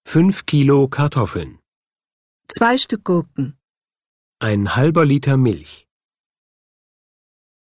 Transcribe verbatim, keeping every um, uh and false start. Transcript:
fünf Kilo Kartoffeln, zwei Stück Gurken, ein halber Liter Milch,